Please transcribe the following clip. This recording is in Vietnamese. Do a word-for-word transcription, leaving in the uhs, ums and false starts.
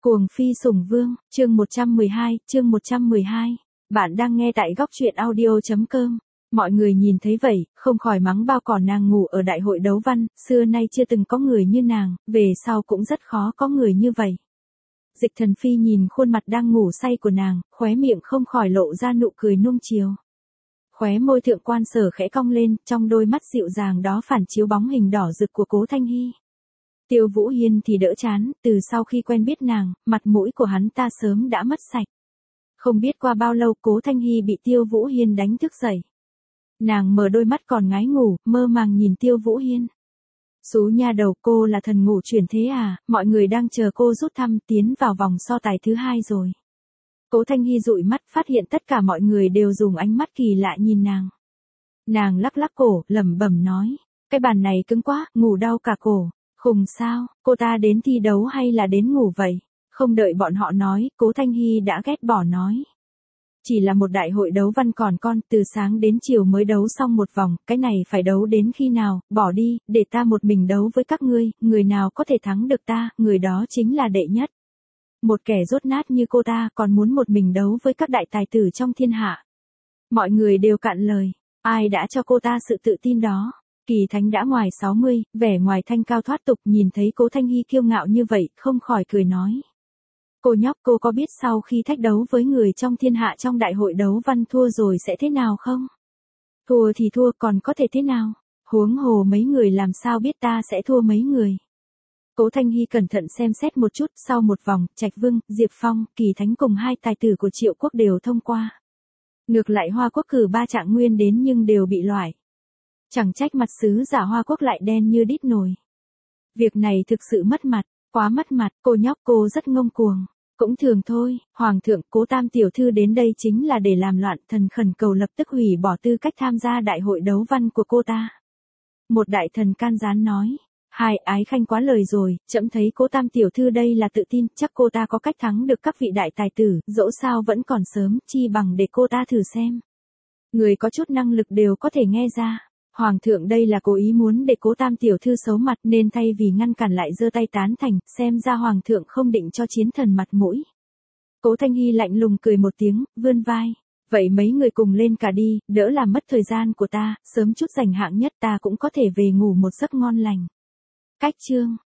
Cuồng phi sủng vương, chương một trăm mười hai, chương một trăm mười hai. Bạn đang nghe tại góc truyện audio chấm com. Mọi người nhìn thấy vậy, không khỏi mắng bao cỏ nàng ngủ ở đại hội đấu văn, xưa nay chưa từng có người như nàng, về sau cũng rất khó có người như vậy. Dịch Thần Phi nhìn khuôn mặt đang ngủ say của nàng, khóe miệng không khỏi lộ ra nụ cười nuông chiều. Khóe môi thượng quan Sở khẽ cong lên, trong đôi mắt dịu dàng đó phản chiếu bóng hình đỏ rực của Cố Thanh Hy. Tiêu Vũ Hiên thì đỡ chán, từ sau khi quen biết nàng, mặt mũi của hắn ta sớm đã mất sạch. Không biết qua bao lâu Cố Thanh Hy bị Tiêu Vũ Hiên đánh thức dậy. Nàng mở đôi mắt còn ngái ngủ, mơ màng nhìn Tiêu Vũ Hiên. Xú nha đầu, cô là thần ngủ chuyển thế à, mọi người đang chờ cô rút thăm tiến vào vòng so tài thứ hai rồi. Cố Thanh Hy dụi mắt phát hiện tất cả mọi người đều dùng ánh mắt kỳ lạ nhìn nàng. Nàng lắc lắc cổ, lẩm bẩm nói, cái bàn này cứng quá, ngủ đau cả cổ. Khùng sao, cô ta đến thi đấu hay là đến ngủ vậy? Không đợi bọn họ nói, Cố Thanh Hy đã ghét bỏ nói. Chỉ là một đại hội đấu văn còn con, từ sáng đến chiều mới đấu xong một vòng, cái này phải đấu đến khi nào, bỏ đi, để ta một mình đấu với các ngươi, người nào có thể thắng được ta, người đó chính là đệ nhất. Một kẻ rốt nát như cô ta còn muốn một mình đấu với các đại tài tử trong thiên hạ. Mọi người đều cạn lời, ai đã cho cô ta sự tự tin đó? Kỳ Thánh đã ngoài sáu mươi, vẻ ngoài thanh cao thoát tục, nhìn thấy Cố Thanh Hy kiêu ngạo như vậy, không khỏi cười nói. Cô nhóc, cô có biết sau khi thách đấu với người trong thiên hạ trong đại hội đấu văn thua rồi sẽ thế nào không? Thua thì thua, còn có thể thế nào? Huống hồ mấy người làm sao biết ta sẽ thua mấy người? Cố Thanh Hy cẩn thận xem xét một chút, sau một vòng, Trạch Vương, Diệp Phong, Kỳ Thánh cùng hai tài tử của Triệu Quốc đều thông qua. Ngược lại Hoa Quốc cử ba trạng nguyên đến nhưng đều bị loại. Chẳng trách mặt sứ giả Hoa Quốc lại đen như đít nồi. Việc này thực sự mất mặt, quá mất mặt, cô nhóc cô rất ngông cuồng. Cũng thường thôi, Hoàng thượng, Cố Tam tiểu thư đến đây chính là để làm loạn, thần khẩn cầu lập tức hủy bỏ tư cách tham gia đại hội đấu văn của cô ta. Một đại thần can gián nói, hai ái khanh quá lời rồi, trẫm thấy Cố Tam tiểu thư đây là tự tin, chắc cô ta có cách thắng được các vị đại tài tử, dẫu sao vẫn còn sớm, chi bằng để cô ta thử xem. Người có chút năng lực đều có thể nghe ra. Hoàng thượng đây là cố ý muốn để Cố Tam tiểu thư xấu mặt nên thay vì ngăn cản lại giơ tay tán thành, xem ra Hoàng thượng không định cho chiến thần mặt mũi. Cố Thanh Hy lạnh lùng cười một tiếng, vươn vai. Vậy mấy người cùng lên cả đi, đỡ làm mất thời gian của ta, sớm chút giành hạng nhất ta cũng có thể về ngủ một giấc ngon lành. Cách chương,